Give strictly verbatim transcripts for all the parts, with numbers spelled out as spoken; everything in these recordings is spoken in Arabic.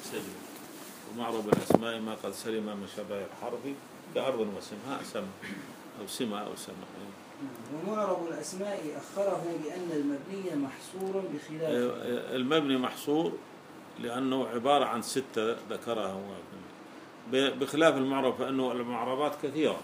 سلم. ومعرب الأسماء ما قد سلم من شبه الحرف كأرض وسماء سما أو سما أو سما. ومعرب الأسماء أخره لأن المبني محصور بخلاف. المبني محصور لأنه عبارة عن ستة ذكرها هو، بخلاف المعرب فإنه المعربات كثيرة،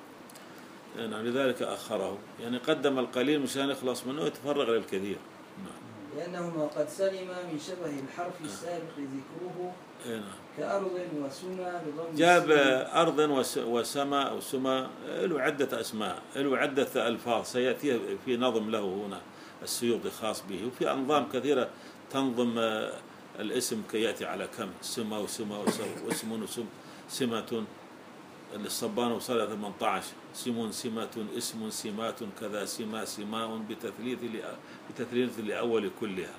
يعني لذلك أخره، يعني قدم القليل مشان يخلص منه يتفرغ للكثير. نعم. لأنهما قد سلم من شبه الحرف السابق ذكره. نعم. كأرض وسما بضم. جاب أرض وسما أو سما له عدة أسماء، له عدة ألفاظ سيأتي في نظم له هنا السيوطي خاص به، وفي أنظام كثيرة تنظم الاسم كي يأتي على كم سما وسما واسم وسم سمة. الصبان وصل ثمانية عشر سم سمة اسم سمات كذا سما سماء بتثليث بتثليث لأول كلها.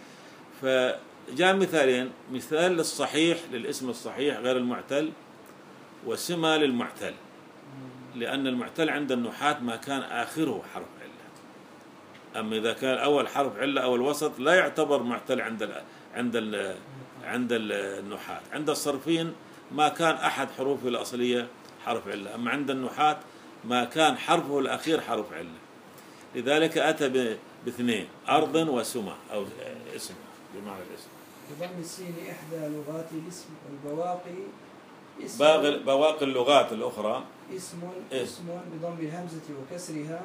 فجاء مثالين، مثال للصحيح للاسم الصحيح غير المعتل، وسما للمعتل، لأن المعتل عند النحاة ما كان آخره حرف علة. أما إذا كان أول حرف علة أو الوسط لا يعتبر معتل عند ال عند ال عند النحاة. عند الصرفين ما كان أحد حروفه الأصلية حرف علة، أما عند النحاة ما كان حرفه الأخير حرف علة. لذلك أتى باثنين، أرض وسما أو اسم بمعنى الاسم. بضم السين إحدى لغات الاسم، والبواقي اسم. باقي بواقي اللغات الأخرى اسم اسم بضم الهمزة وكسرها،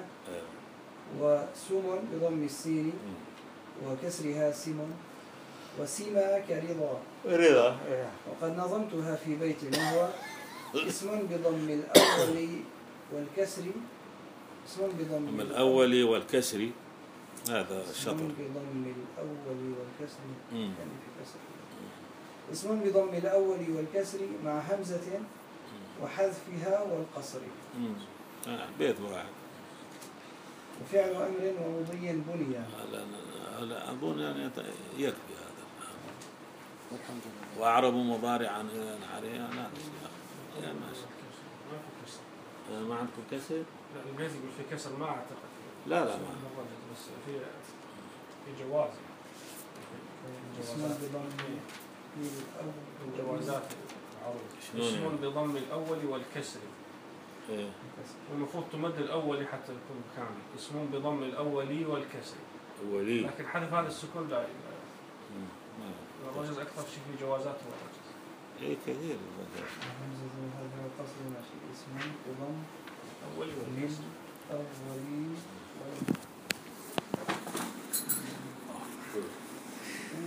وسم بضم السين وكسرها سم، وسما كرضا. رضا. وقد نظمتها في بيت وهو اسم بضم الأول والكسر. اسم بضم الأول والكسر، هذا الشطر. اسم بضم الأول والكسر. يعني في كسر. اسم بضم الأول والكسر مع همزة وحذفها والقصر. آه بيت واحد. وفعل أمر ومضي بني. لا لا أظن يعني يكفي هذا. وأعرب مضارعا إذا عليها لا يا ماشي. ما عندكم كسر؟ لا البيت يقول في كسر ما أعتقد. لا لا ما. بس في في جواز. اسم بضم الجوازات اسم بضم الأول والكسر. إيه. والمفروض تمد الأول حتى يكون كامل. اسم بضم الأول والكسر. أولي. لكن حذف هذا السكون لا. الرجز أكثر شيء في جوازات الرجز. إيه كثير. همزة وهذا القصر ماشي. اسم بضم أولي والكسر. الأولي